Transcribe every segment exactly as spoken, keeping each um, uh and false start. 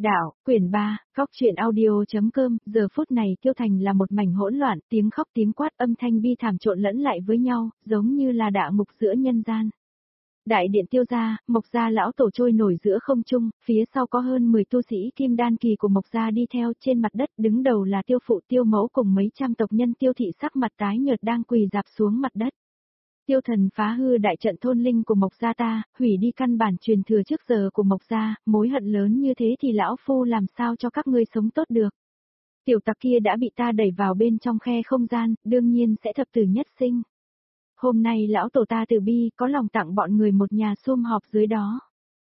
Đạo, quyển ba, góc truyện audio.com, giờ phút này Tiêu Thành là một mảnh hỗn loạn, tiếng khóc tiếng quát âm thanh bi thảm trộn lẫn lại với nhau, giống như là đạ ngục giữa nhân gian. Đại điện Tiêu gia, Mộc gia lão tổ trôi nổi giữa không trung, phía sau có hơn mười tu sĩ kim đan kỳ của Mộc gia đi theo, trên mặt đất đứng đầu là Tiêu phụ Tiêu mẫu cùng mấy trăm tộc nhân Tiêu thị sắc mặt tái nhợt đang quỳ rạp xuống mặt đất. Tiêu thần phá hư đại trận thôn linh của Mộc gia ta, hủy đi căn bản truyền thừa trước giờ của Mộc gia, mối hận lớn như thế thì lão phu làm sao cho các ngươi sống tốt được. Tiểu tặc kia đã bị ta đẩy vào bên trong khe không gian, đương nhiên sẽ thập tử nhất sinh. Hôm nay lão tổ ta từ bi, có lòng tặng bọn người một nhà sum họp dưới đó.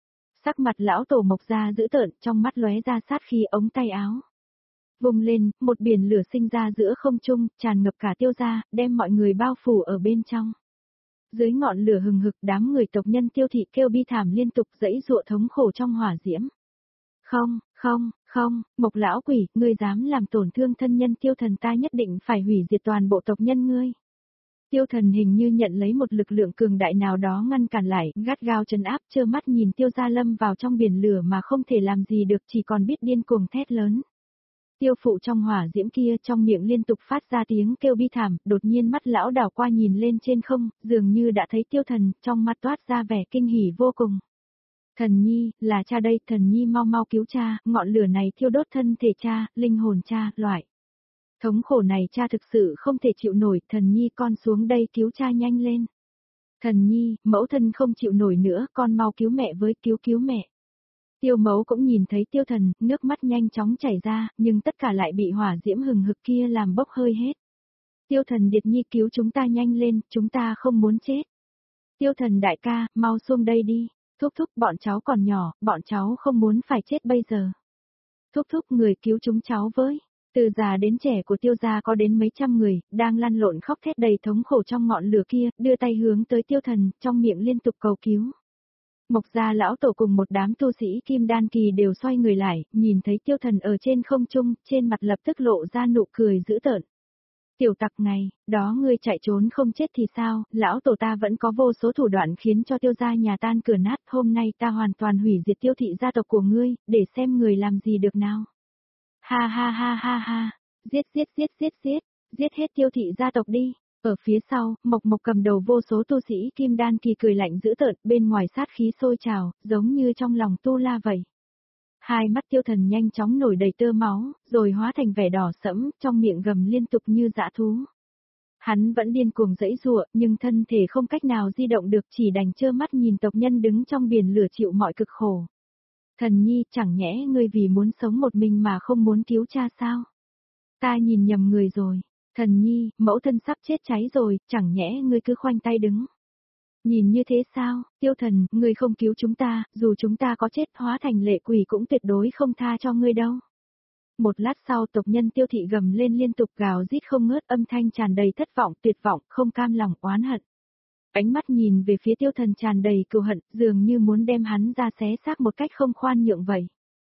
Sắc mặt lão tổ Mộc gia dữ tợn, trong mắt lóe ra sát khí ống tay áo. Vùng lên, một biển lửa sinh ra giữa không trung, tràn ngập cả Tiêu gia, đem mọi người bao phủ ở bên trong. Dưới ngọn lửa hừng hực, đám người tộc nhân Tiêu thị kêu bi thảm liên tục, giãy giụa thống khổ trong hỏa diễm. Không, không, không, Mộc lão quỷ, ngươi dám làm tổn thương thân nhân Tiêu thần, ta nhất định phải hủy diệt toàn bộ tộc nhân ngươi. Tiêu thần hình như nhận lấy một lực lượng cường đại nào đó ngăn cản lại, gắt gao trấn áp, trơ mắt nhìn Tiêu gia lâm vào trong biển lửa mà không thể làm gì được, chỉ còn biết điên cuồng thét lớn. Tiêu phụ trong hỏa diễm kia, trong miệng liên tục phát ra tiếng kêu bi thảm, đột nhiên mắt lão đảo qua nhìn lên trên không, dường như đã thấy Tiêu thần, trong mắt toát ra vẻ kinh hỉ vô cùng. Thần nhi, là cha đây, thần nhi mau mau cứu cha, ngọn lửa này thiêu đốt thân thể cha, linh hồn cha, loại. Thống khổ này cha thực sự không thể chịu nổi, thần nhi con xuống đây cứu cha nhanh lên. Thần nhi, mẫu thân không chịu nổi nữa, con mau cứu mẹ với, cứu cứu mẹ. Tiêu mẫu cũng nhìn thấy Tiêu thần, nước mắt nhanh chóng chảy ra, nhưng tất cả lại bị hỏa diễm hừng hực kia làm bốc hơi hết. Tiêu thần điệt nhi cứu chúng ta nhanh lên, chúng ta không muốn chết. Tiêu thần đại ca, mau xuống đây đi. Thúc thúc, bọn cháu còn nhỏ, bọn cháu không muốn phải chết bây giờ. Thúc thúc, người cứu chúng cháu với. Từ già đến trẻ của Tiêu gia có đến mấy trăm người, đang lăn lộn khóc thét đầy thống khổ trong ngọn lửa kia, đưa tay hướng tới Tiêu thần, trong miệng liên tục cầu cứu. Mộc gia lão tổ cùng một đám tu sĩ kim đan kỳ đều xoay người lại, nhìn thấy Tiêu thần ở trên không trung, trên mặt lập tức lộ ra nụ cười dữ tợn. Tiểu tặc này, đó ngươi chạy trốn không chết thì sao, lão tổ ta vẫn có vô số thủ đoạn khiến cho Tiêu gia nhà tan cửa nát, hôm nay ta hoàn toàn hủy diệt Tiêu thị gia tộc của ngươi, để xem người làm gì được nào. Ha ha ha ha ha, giết giết giết giết giết, giết hết Tiêu thị gia tộc đi. Ở phía sau, Mộc Mộc cầm đầu vô số tu sĩ kim đan kỳ cười lạnh dữ tợn, bên ngoài sát khí sôi trào, giống như trong lòng tu la vậy. Hai mắt Tiêu thần nhanh chóng nổi đầy tơ máu, rồi hóa thành vẻ đỏ sẫm, trong miệng gầm liên tục như dã thú. Hắn vẫn điên cuồng giãy giụa, nhưng thân thể không cách nào di động được, chỉ đành trơ mắt nhìn tộc nhân đứng trong biển lửa chịu mọi cực khổ. Thần nhi, chẳng nhẽ ngươi vì muốn sống một mình mà không muốn cứu cha sao? Ta nhìn nhầm người rồi. Thần nhi, mẫu thân sắp chết cháy rồi, chẳng nhẽ ngươi cứ khoanh tay đứng. Nhìn như thế sao, Tiêu thần, ngươi không cứu chúng ta, dù chúng ta có chết hóa thành lệ quỷ cũng tuyệt đối không tha cho ngươi đâu. Một lát sau tộc nhân Tiêu thị gầm lên liên tục gào rít không ngớt, âm thanh tràn đầy thất vọng, tuyệt vọng, không cam lòng, oán hận. Ánh mắt nhìn về phía Tiêu thần tràn đầy cừu hận, dường như muốn đem hắn ra xé xác một cách không khoan nhượng vậy.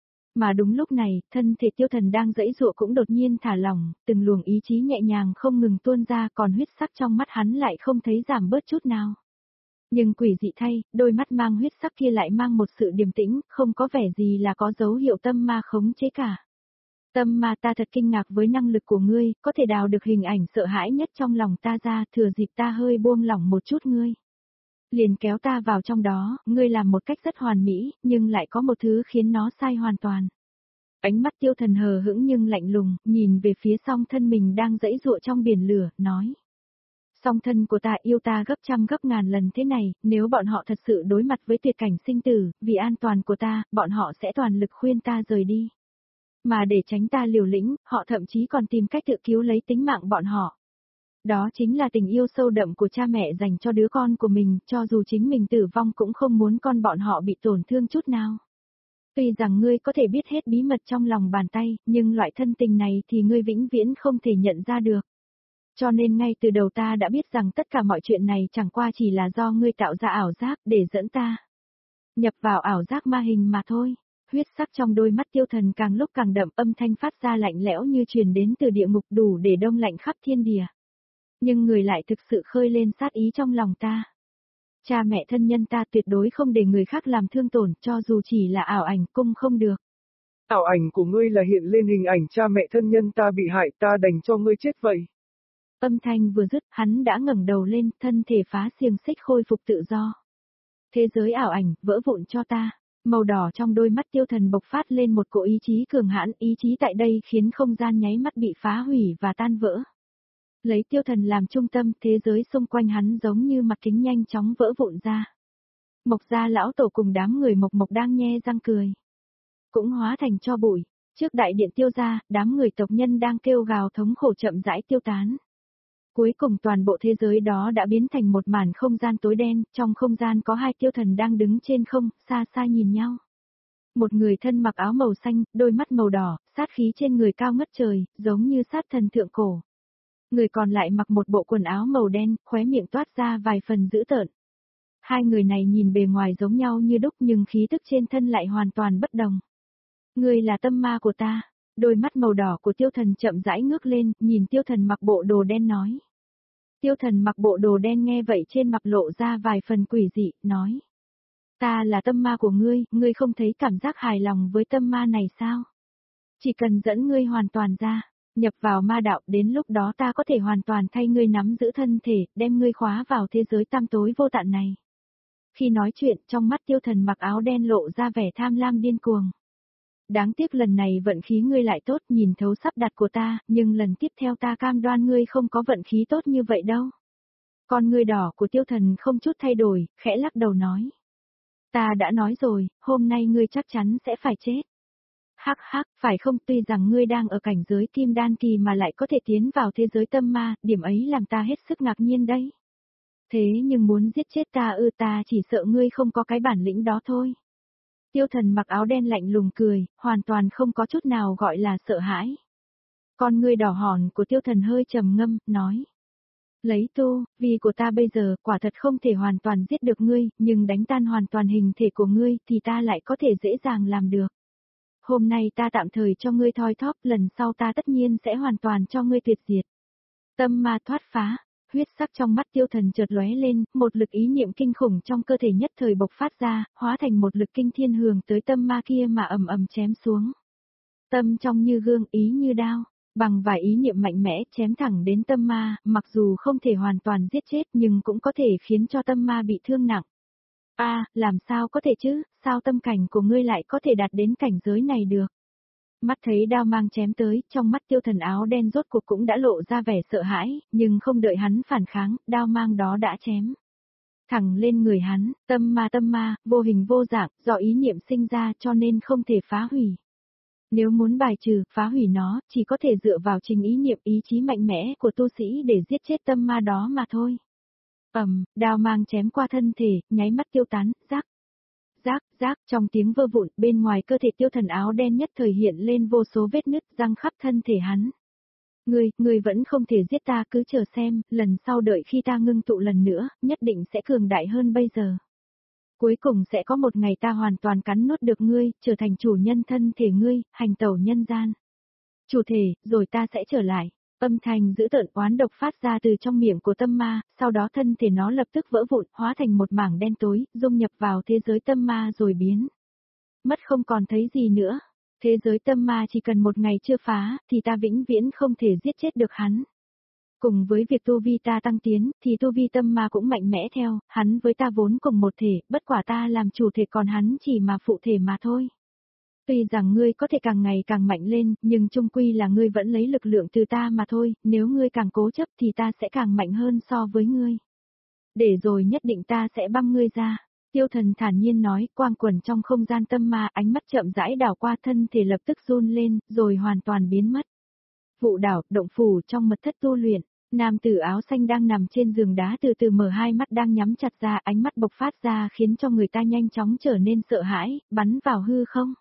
Mà đúng lúc này, thân thể Tiêu thần đang giãy giụa cũng đột nhiên thả lỏng, từng luồng ý chí nhẹ nhàng không ngừng tuôn ra, còn huyết sắc trong mắt hắn lại không thấy giảm bớt chút nào. Nhưng quỷ dị thay, đôi mắt mang huyết sắc kia lại mang một sự điềm tĩnh, không có vẻ gì là có dấu hiệu tâm ma khống chế cả. Tâm ma, ta thật kinh ngạc với năng lực của ngươi, có thể đào được hình ảnh sợ hãi nhất trong lòng ta ra, thừa dịp ta hơi buông lỏng một chút ngươi. Liền kéo ta vào trong đó, ngươi làm một cách rất hoàn mỹ, nhưng lại có một thứ khiến nó sai hoàn toàn. Ánh mắt Tiêu thần hờ hững nhưng lạnh lùng, nhìn về phía song thân mình đang giãy giụa trong biển lửa, nói. Song thân của ta yêu ta gấp trăm gấp ngàn lần thế này, nếu bọn họ thật sự đối mặt với tuyệt cảnh sinh tử, vì an toàn của ta, bọn họ sẽ toàn lực khuyên ta rời đi. Mà để tránh ta liều lĩnh, họ thậm chí còn tìm cách tự cứu lấy tính mạng bọn họ. Đó chính là tình yêu sâu đậm của cha mẹ dành cho đứa con của mình, cho dù chính mình tử vong cũng không muốn con bọn họ bị tổn thương chút nào. Tuy rằng ngươi có thể biết hết bí mật trong lòng bàn tay, nhưng loại thân tình này thì ngươi vĩnh viễn không thể nhận ra được. Cho nên ngay từ đầu ta đã biết rằng tất cả mọi chuyện này chẳng qua chỉ là do ngươi tạo ra ảo giác để dẫn ta nhập vào ảo giác ma hình mà thôi. Huyết sắc trong đôi mắt Tiêu thần càng lúc càng đậm, âm thanh phát ra lạnh lẽo như truyền đến từ địa ngục, đủ để đông lạnh khắp thiên địa. Nhưng người lại thực sự khơi lên sát ý trong lòng ta. Cha mẹ thân nhân ta tuyệt đối không để người khác làm thương tổn, cho dù chỉ là ảo ảnh, cung không được. Ảo ảnh của ngươi là hiện lên hình ảnh cha mẹ thân nhân ta bị hại, ta đành cho ngươi chết vậy. Âm thanh vừa dứt, hắn đã ngẩng đầu lên, thân thể phá xiềng xích khôi phục tự do. Thế giới ảo ảnh, vỡ vụn cho ta. Màu đỏ trong đôi mắt Tiêu Thần bộc phát lên một cỗ ý chí cường hãn, ý chí tại đây khiến không gian nháy mắt bị phá hủy và tan vỡ. Lấy Tiêu Thần làm trung tâm, thế giới xung quanh hắn giống như mặt kính nhanh chóng vỡ vụn ra. Mộc gia lão tổ cùng đám người Mộc Mộc đang nhe răng cười. Cũng hóa thành tro bụi, trước đại điện Tiêu gia, đám người tộc nhân đang kêu gào thống khổ chậm rãi tiêu tán. Cuối cùng toàn bộ thế giới đó đã biến thành một màn không gian tối đen, trong không gian có hai Tiêu Thần đang đứng trên không, xa xa nhìn nhau. Một người thân mặc áo màu xanh, đôi mắt màu đỏ, sát khí trên người cao ngất trời, giống như sát thần thượng cổ. Người còn lại mặc một bộ quần áo màu đen, khóe miệng toát ra vài phần dữ tợn. Hai người này nhìn bề ngoài giống nhau như đúc nhưng khí tức trên thân lại hoàn toàn bất đồng. Ngươi là tâm ma của ta. Đôi mắt màu đỏ của Tiêu Thần chậm rãi ngước lên, nhìn Tiêu Thần mặc bộ đồ đen nói. Tiêu Thần mặc bộ đồ đen nghe vậy trên mặt lộ ra vài phần quỷ dị, nói. Ta là tâm ma của ngươi, ngươi không thấy cảm giác hài lòng với tâm ma này sao? Chỉ cần dẫn ngươi hoàn toàn ra, nhập vào ma đạo, đến lúc đó ta có thể hoàn toàn thay ngươi nắm giữ thân thể, đem ngươi khóa vào thế giới tăm tối vô tận này. Khi nói chuyện, trong mắt Tiêu Thần mặc áo đen lộ ra vẻ tham lam điên cuồng. Đáng tiếc lần này vận khí ngươi lại tốt, nhìn thấu sắp đặt của ta, nhưng lần tiếp theo ta cam đoan ngươi không có vận khí tốt như vậy đâu. Con ngươi đỏ của Tiêu Thần không chút thay đổi, khẽ lắc đầu nói. Ta đã nói rồi, hôm nay ngươi chắc chắn sẽ phải chết. Hắc hắc, phải không, tuy rằng ngươi đang ở cảnh giới kim đan kỳ mà lại có thể tiến vào thế giới tâm ma, điểm ấy làm ta hết sức ngạc nhiên đấy. Thế nhưng muốn giết chết ta ư, ta chỉ sợ ngươi không có cái bản lĩnh đó thôi. Tiêu Thần mặc áo đen lạnh lùng cười, hoàn toàn không có chút nào gọi là sợ hãi. Con ngươi đỏ hòn của Tiêu Thần hơi trầm ngâm, nói. Lấy tu, vì của ta bây giờ quả thật không thể hoàn toàn giết được ngươi, nhưng đánh tan hoàn toàn hình thể của ngươi thì ta lại có thể dễ dàng làm được. Hôm nay ta tạm thời cho ngươi thoi thóp, lần sau ta tất nhiên sẽ hoàn toàn cho ngươi tuyệt diệt. Tâm ma thoát phá, huyết sắc trong mắt Tiêu Thần chợt lóe lên, một lực ý niệm kinh khủng trong cơ thể nhất thời bộc phát ra, hóa thành một lực kinh thiên hướng tới tâm ma kia mà ầm ầm chém xuống. Tâm trong như gương, ý như đao, bằng vài ý niệm mạnh mẽ chém thẳng đến tâm ma, mặc dù không thể hoàn toàn giết chết nhưng cũng có thể khiến cho tâm ma bị thương nặng. A, à, làm sao có thể chứ, sao tâm cảnh của ngươi lại có thể đạt đến cảnh giới này được? Mắt thấy đao mang chém tới, trong mắt Tiêu Thần áo đen rốt cuộc cũng đã lộ ra vẻ sợ hãi, nhưng không đợi hắn phản kháng, đao mang đó đã chém thẳng lên người hắn, tâm ma tâm ma, vô hình vô dạng, do ý niệm sinh ra cho nên không thể phá hủy. Nếu muốn bài trừ, phá hủy nó, chỉ có thể dựa vào chính ý niệm ý chí mạnh mẽ của tu sĩ để giết chết tâm ma đó mà thôi. Ầm, đao mang chém qua thân thể, nháy mắt tiêu tán, rác. Rác, rác, trong tiếng vơ vụn, bên ngoài cơ thể Tiêu Thần áo đen nhất thời hiện lên vô số vết nứt răng khắp thân thể hắn. Ngươi, ngươi vẫn không thể giết ta, cứ chờ xem, lần sau đợi khi ta ngưng tụ lần nữa, nhất định sẽ cường đại hơn bây giờ. Cuối cùng sẽ có một ngày ta hoàn toàn cắn nuốt được ngươi, trở thành chủ nhân thân thể ngươi, hành tẩu nhân gian. Chủ thể, rồi ta sẽ trở lại. Âm thanh dữ tợn oán độc phát ra từ trong miệng của tâm ma, sau đó thân thể nó lập tức vỡ vụn, hóa thành một mảng đen tối, dung nhập vào thế giới tâm ma rồi biến. Mất không còn thấy gì nữa. Thế giới tâm ma chỉ cần một ngày chưa phá, thì ta vĩnh viễn không thể giết chết được hắn. Cùng với việc tu vi ta tăng tiến, thì tu vi tâm ma cũng mạnh mẽ theo, hắn với ta vốn cùng một thể, bất quả ta làm chủ thể còn hắn chỉ mà phụ thể mà thôi. Tuy rằng ngươi có thể càng ngày càng mạnh lên, nhưng chung quy là ngươi vẫn lấy lực lượng từ ta mà thôi, nếu ngươi càng cố chấp thì ta sẽ càng mạnh hơn so với ngươi. Để rồi nhất định ta sẽ băm ngươi ra. Tiêu Thần thản nhiên nói, quang quẩn trong không gian tâm ma, ánh mắt chậm rãi đảo qua thân thể lập tức run lên, rồi hoàn toàn biến mất. Vụ đảo, động phủ trong mật thất tu luyện, nam tử áo xanh đang nằm trên giường đá từ từ mở hai mắt đang nhắm chặt ra, ánh mắt bộc phát ra khiến cho người ta nhanh chóng trở nên sợ hãi, bắn vào hư không.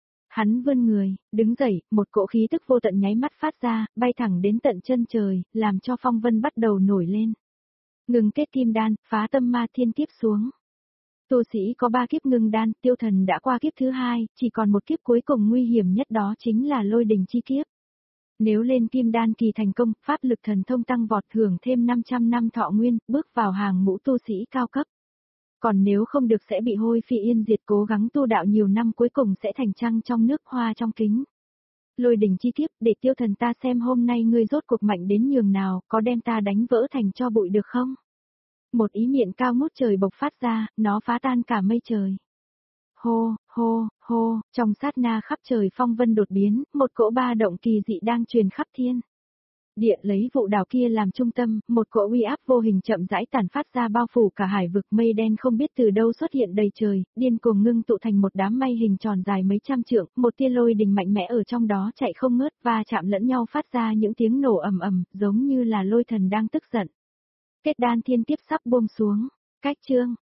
Hắn vươn người, đứng dậy, một cỗ khí tức vô tận nháy mắt phát ra, bay thẳng đến tận chân trời, làm cho phong vân bắt đầu nổi lên. Ngừng kết kim đan, phá tâm ma thiên kiếp xuống. Tu sĩ có ba kiếp ngưng đan, Tiêu Thần đã qua kiếp thứ hai, chỉ còn một kiếp cuối cùng nguy hiểm nhất đó chính là lôi đình chi kiếp. Nếu lên kim đan kỳ thành công, pháp lực thần thông tăng vọt hưởng thêm năm trăm năm thọ nguyên, bước vào hàng ngũ tu sĩ cao cấp. Còn nếu không được sẽ bị hôi phi yên diệt, cố gắng tu đạo nhiều năm cuối cùng sẽ thành trăng trong nước, hoa trong kính. Lôi Đình chi tiếp, để tiêu thần ta xem hôm nay ngươi rốt cuộc mạnh đến nhường nào, có đem ta đánh vỡ thành cho bụi được không? Một ý niệm cao ngút trời bộc phát ra, nó phá tan cả mây trời. Hô, hô, hô, trong sát na khắp trời phong vân đột biến, một cỗ ba động kỳ dị đang truyền khắp thiên địa, lấy vụ đảo kia làm trung tâm, một cỗ uy áp vô hình chậm rãi tản phát ra bao phủ cả hải vực, mây đen không biết từ đâu xuất hiện đầy trời, điên cuồng ngưng tụ thành một đám mây hình tròn dài mấy trăm trượng, một tia lôi đình mạnh mẽ ở trong đó chạy không ngớt, va chạm lẫn nhau phát ra những tiếng nổ ầm ầm, giống như là lôi thần đang tức giận. Kết đan thiên tiếp sắp buông xuống. Cách chương